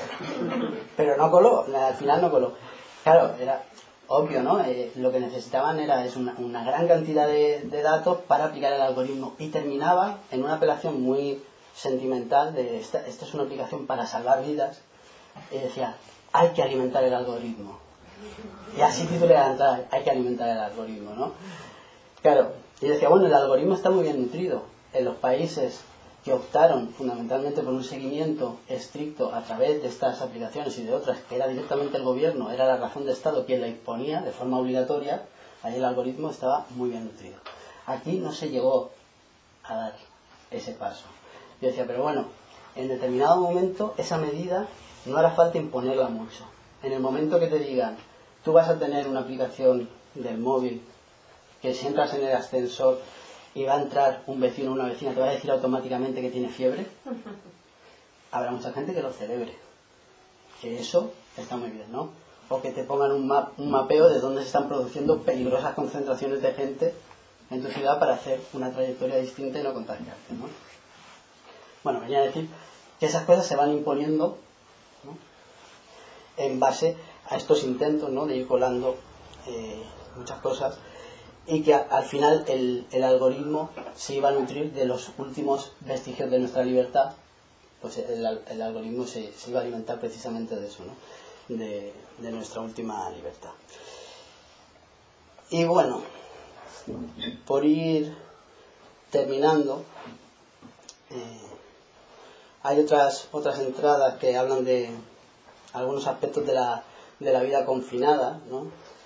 pero no coló, al final no coló. Claro, era obvio, ¿no? Eh, lo que necesitaban era es una, una gran cantidad de, de datos para aplicar el algoritmo, y terminaba en una apelación muy sentimental de esta, esta es una aplicación para salvar vidas, y decía, hay que alimentar el algoritmo. Y así titulé la entrada, hay que alimentar el algoritmo, ¿no? Claro, y decía, bueno, el algoritmo está muy bien nutrido. En los países que optaron fundamentalmente por un seguimiento estricto a través de estas aplicaciones y de otras, que era directamente el gobierno, era la razón de Estado quien la imponía de forma obligatoria, ahí el algoritmo estaba muy bien nutrido. Aquí no se llegó a dar ese paso. Yo decía, pero bueno, en determinado momento esa medida no hará falta imponerla mucho. En el momento que te digan, tú vas a tener una aplicación del móvil que si entras en el ascensor y va a entrar un vecino o una vecina, te va a decir automáticamente que tiene fiebre, habrá mucha gente que lo celebre. Que eso está muy bien, ¿no? O que te pongan un, map, un mapeo de dónde se están produciendo peligrosas concentraciones de gente en tu ciudad para hacer una trayectoria distinta y no contagiarte, ¿no? Bueno, venía a decir que esas cosas se van imponiendo, ¿no?, en base a estos intentos, ¿no?, de ir colando eh, muchas cosas, y que a, al final el, el algoritmo se iba a nutrir de los últimos vestigios de nuestra libertad. Pues el, el algoritmo se, se iba a alimentar precisamente de eso, ¿no?, de, de nuestra última libertad. Y bueno, por ir terminando, eh, hay otras otras entradas que hablan de algunos aspectos de la, de la vida confinada, ¿no?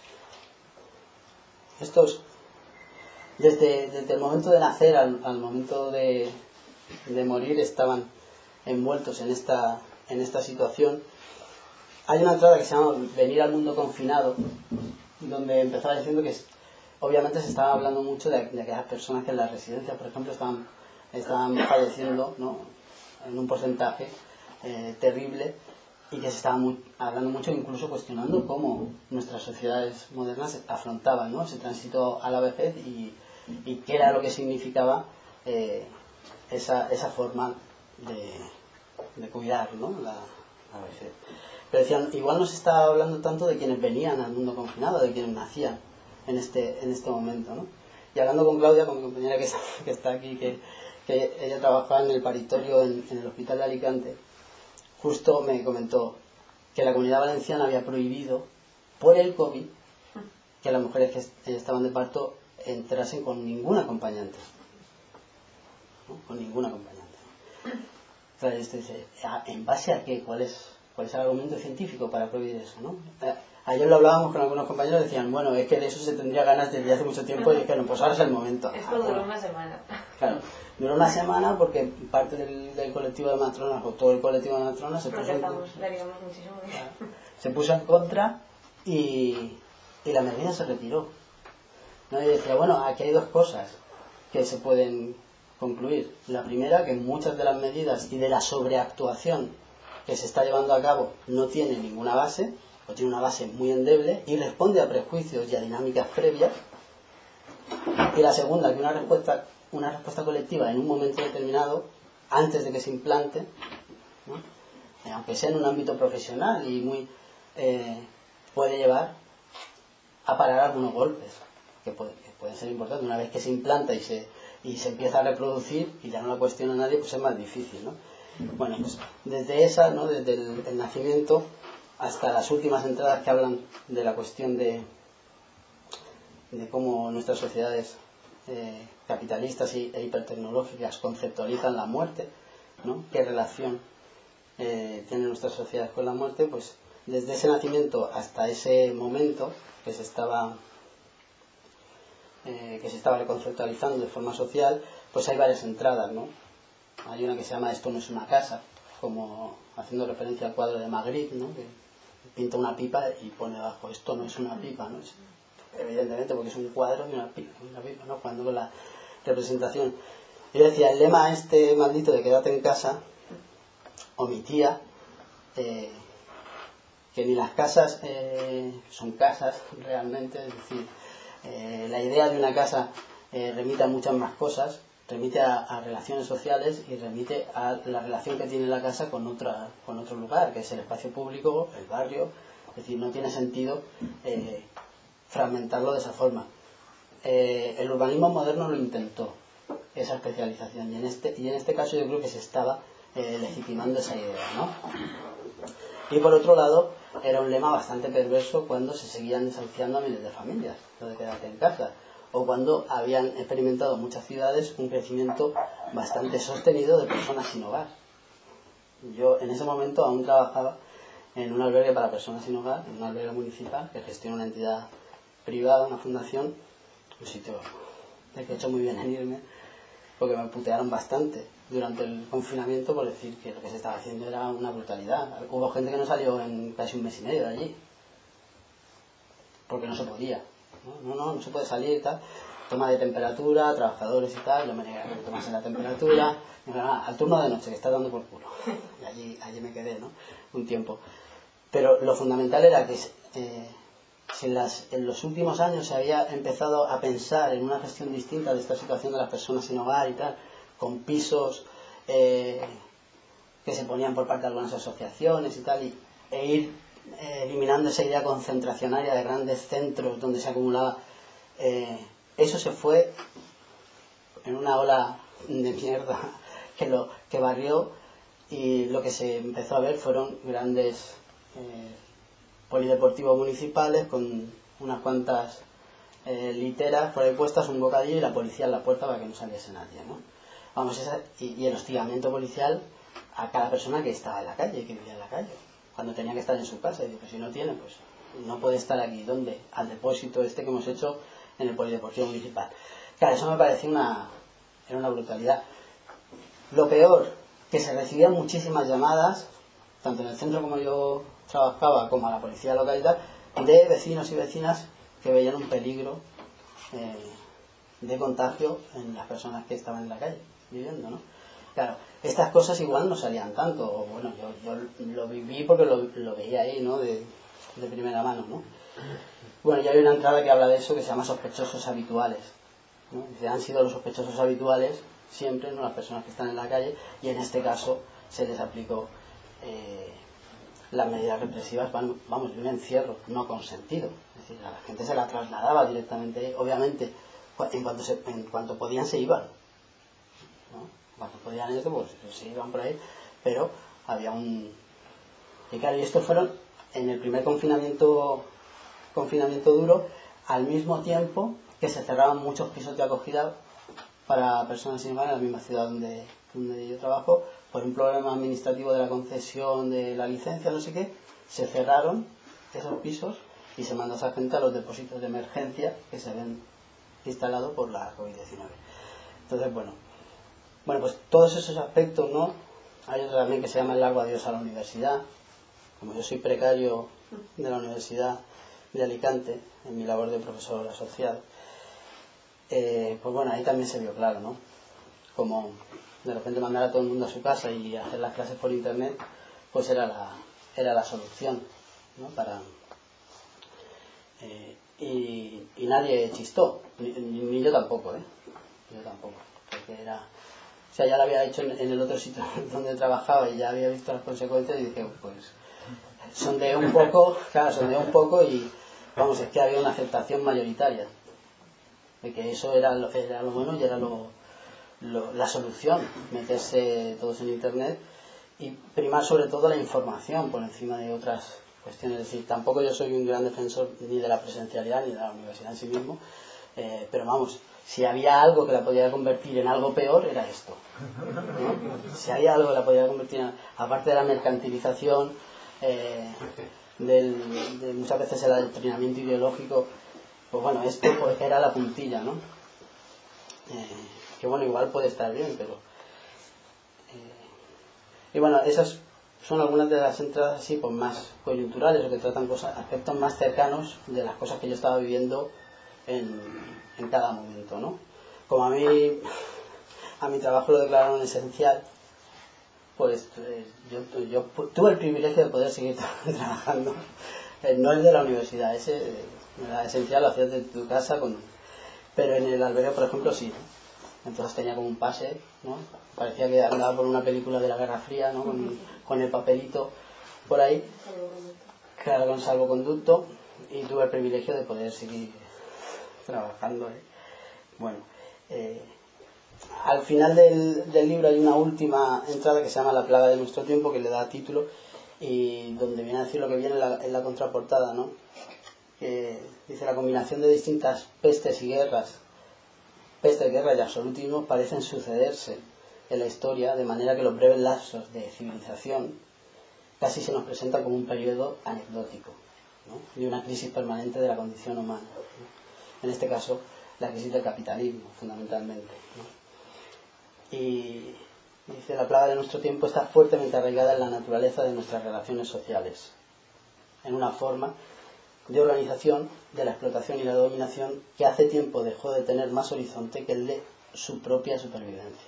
Estos, desde, desde el momento de nacer al, al momento de, de morir, estaban envueltos en esta, en esta situación. Hay una entrada que se llama Venir al mundo confinado, donde empezaba diciendo que obviamente se estaba hablando mucho de, de aquellas personas que en las residencias, por ejemplo, estaban, estaban falleciendo, ¿no?, en un porcentaje eh, terrible, y que se estaba muy, hablando mucho, incluso cuestionando cómo nuestras sociedades modernas afrontaban, ¿no?, ese tránsito a la vejez, y, y qué era lo que significaba eh, esa, esa forma de, de cuidar, ¿no?, la, la vejez. Pero decían, igual no se está hablando tanto de quienes venían al mundo confinado, de quienes nacían en este, en este momento, ¿no? Y hablando con Claudia, con mi compañera que está, que está aquí, que, que ella trabajaba en el paritorio en, en el hospital de Alicante, justo me comentó que la Comunidad Valenciana había prohibido, por el COVID, que las mujeres que estaban de parto entrasen con ningún acompañante, ¿no?, con ningún acompañante. Claro, esto dice, ¿en base a qué? ¿Cuál es, cuál es el argumento científico para prohibir eso, ¿no? Ayer lo hablábamos con algunos compañeros, decían, bueno, es que de eso se tendría ganas desde hace mucho tiempo, y dijeron, pues ahora es el momento. Esto ah, duró bueno. una semana. Claro, duró una semana porque parte del, del colectivo de matronas, o todo el colectivo de matronas, se puso, en, muchísimo claro, se puso en contra, y, y la medida se retiró, ¿no? Y decía, bueno, aquí hay dos cosas que se pueden concluir. La primera, que muchas de las medidas y de la sobreactuación que se está llevando a cabo no tiene ninguna base, o tiene una base muy endeble y responde a prejuicios y a dinámicas previas. Y la segunda, que una respuesta, una respuesta colectiva en un momento determinado, antes de que se implante, ¿no?, eh, aunque sea en un ámbito profesional y muy eh, puede llevar a parar algunos golpes que, puede, que pueden ser importantes. Una vez que se implanta y se, y se empieza a reproducir y ya no la cuestiona nadie, pues es más difícil, ¿no? Bueno, pues desde esa, ¿no?, desde el, el nacimiento hasta las últimas entradas que hablan de la cuestión de, de cómo nuestras sociedades eh, capitalistas y, e hipertecnológicas conceptualizan la muerte, ¿no?, qué relación eh, tienen nuestras sociedades con la muerte, pues desde ese nacimiento hasta ese momento que se estaba eh, que se estaba reconceptualizando de forma social, pues hay varias entradas, ¿no? Hay una que se llama Esto no es una casa, como haciendo referencia al cuadro de Magritte, ¿no?, que pinta una pipa y pone abajo esto no es una pipa, ¿no? Es, evidentemente porque es un cuadro y una pipa, una pipa, ¿no?, cuando con la representación. Yo decía, el lema este maldito de quédate en casa omitía eh, que ni las casas eh, son casas realmente, es decir, eh, la idea de una casa eh, remite a muchas más cosas, remite a, a relaciones sociales y remite a la relación que tiene la casa con otra con otro lugar, que es el espacio público, el barrio. Es decir, no tiene sentido eh, fragmentarlo de esa forma. Eh, el urbanismo moderno lo intentó, esa especialización, y en este, y en este caso yo creo que se estaba eh, legitimando esa idea, ¿no? Y por otro lado, era un lema bastante perverso cuando se seguían desahuciando a miles de familias, lo de quedarte en casa, o cuando habían experimentado muchas ciudades un crecimiento bastante sostenido de personas sin hogar. Yo en ese momento aún trabajaba en un albergue para personas sin hogar, en un albergue municipal que gestiona una entidad privada, una fundación, un sitio del que he hecho muy bien en irme, porque me putearon bastante durante el confinamiento por decir que lo que se estaba haciendo era una brutalidad. Hubo gente que no salió en casi un mes y medio de allí, porque no se podía. No, no, no, no se puede salir y tal. Toma de temperatura, trabajadores y tal, yo me negué a que me tomase la temperatura. Y me dijeron, al turno de noche, que está dando por culo. Y allí, allí me quedé, ¿no?, un tiempo. Pero lo fundamental era que eh, si en, las, en los últimos años se había empezado a pensar en una gestión distinta de esta situación de las personas sin hogar y tal, con pisos eh, que se ponían por parte de algunas asociaciones y tal, y, e ir eh, eliminando esa idea concentracionaria de grandes centros donde se acumulaba, eh, eso se fue en una ola de mierda que lo que barrió, y lo que se empezó a ver fueron grandes eh, polideportivos municipales con unas cuantas eh, literas por ahí puestas, un bocadillo y la policía en la puerta para que no saliese nadie, ¿no? Vamos, esa, y, y el hostigamiento policial a cada persona que estaba en la calle, que vivía en la calle, cuando tenía que estar en su casa. Y digo, pues si no tiene, pues no puede estar aquí. ¿Dónde? Al depósito este que hemos hecho en el polideportivo municipal. Claro, eso me parecía una, era una brutalidad. Lo peor, que se recibían muchísimas llamadas, tanto en el centro como yo trabajaba, como a la policía local y tal, de vecinos y vecinas que veían un peligro eh, de contagio en las personas que estaban en la calle viviendo, ¿no? Claro, estas cosas igual no salían tanto, o bueno, yo, yo lo viví porque lo, lo veía ahí, ¿no?, de, de primera mano, ¿no? Bueno, ya hay una entrada que habla de eso, que se llama sospechosos habituales, ¿no? Dice, han sido los sospechosos habituales siempre, ¿no?, las personas que están en la calle, y en este caso se les aplicó eh, las medidas represivas, vamos, de un encierro no consentido. Es decir, a la gente se la trasladaba directamente, obviamente, en cuanto, se, en cuanto podían se iban, ¿no? Cuando podían esto, pues se iban por ahí, pero había un... Y claro, y estos fueron en el primer confinamiento confinamiento duro, al mismo tiempo que se cerraban muchos pisos de acogida para personas sin hogar en la misma ciudad donde, donde yo trabajo, por un problema administrativo de la concesión de la licencia, no sé qué, se cerraron esos pisos y se mandó a esa gente a los depósitos de emergencia que se habían instalado por la covid diecinueve. Entonces, bueno, bueno, pues todos esos aspectos, ¿no? Hay otro también que se llama el largo adiós a la universidad. Como yo soy precario de la Universidad de Alicante, en mi labor de profesor asociado, eh, pues bueno, ahí también se vio claro, ¿no? como de repente mandar a todo el mundo a su casa y hacer las clases por internet, pues era la, era la solución, ¿no? Para, eh, y, y nadie chistó, ni, ni yo tampoco, ¿eh? Yo tampoco, porque era... O sea, ya lo había hecho en, en el otro sitio donde trabajaba y ya había visto las consecuencias y dije, pues, sondeé un poco, claro, sondeé un poco y, vamos, es que había una aceptación mayoritaria de que eso era lo, era lo bueno y era lo, lo, la solución, meterse todos en internet y primar sobre todo la información por encima de otras cuestiones. Es decir, tampoco yo soy un gran defensor ni de la presencialidad ni de la universidad en sí mismo, eh, pero vamos, si había algo que la podía convertir en algo peor, era esto, ¿no? Si había algo que la podía convertir en, aparte de la mercantilización, eh, del, de muchas veces el adoctrinamiento ideológico, pues bueno, esto pues, era la puntilla, ¿no? Eh, que bueno, igual puede estar bien, pero... Eh, y bueno, esas son algunas de las entradas así, pues más coyunturales, o que tratan cosas, aspectos más cercanos de las cosas que yo estaba viviendo en, en cada momento, ¿no? Como a mí, a mi trabajo lo declararon esencial, pues eh, yo, yo tuve el privilegio de poder seguir trabajando, eh, no el de la universidad, ese eh, era esencial, lo hacías desde tu casa, con, pero en el albergue, por ejemplo, sí, ¿no? Entonces tenía como un pase, ¿no? Parecía que andaba por una película de la Guerra Fría, ¿no? Con, con el papelito por ahí, claro, con salvoconducto, y tuve el privilegio de poder seguir trabajando, ¿eh? Bueno, eh, al final del, del libro hay una última entrada que se llama La plaga de nuestro tiempo, que le da título y donde viene a decir lo que viene en la, en la contraportada, ¿no? Que dice: la combinación de distintas pestes y guerras, pestes, guerras y absolutismo parecen sucederse en la historia, de manera que los breves lapsos de civilización casi se nos presentan como un periodo anecdótico, ¿no? De una crisis permanente de la condición humana, ¿no? En este caso, la crisis del capitalismo, fundamentalmente, ¿no? Y dice: la plaga de nuestro tiempo está fuertemente arraigada en la naturaleza de nuestras relaciones sociales, en una forma de organización de la explotación y la dominación que hace tiempo dejó de tener más horizonte que el de su propia supervivencia.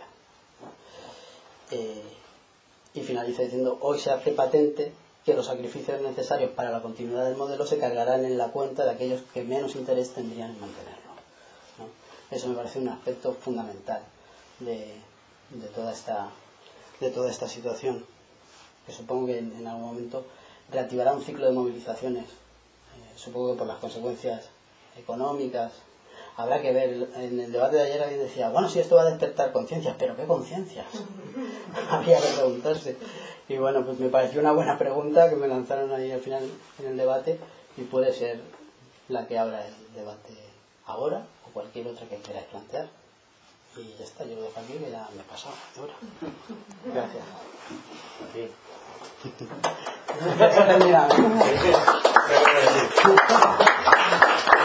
Eh, y finaliza diciendo: hoy se hace patente que los sacrificios necesarios para la continuidad del modelo se cargarán en la cuenta de aquellos que menos interés tendrían en mantenerlo, ¿no? Eso me parece un aspecto fundamental de, de toda esta de toda esta situación, que supongo que en, en algún momento reactivará un ciclo de movilizaciones, eh, supongo que por las consecuencias económicas. Habrá que ver, en el debate de ayer alguien decía: bueno, si esto va a despertar conciencias, pero ¿qué conciencias? Habría que preguntarse. Y bueno, pues me pareció una buena pregunta que me lanzaron ahí al final en el debate, y puede ser la que abra el debate ahora o cualquier otra que queráis plantear. Y ya está, yo lo dejo aquí, que ya me he pasado ahora. Gracias. Sí.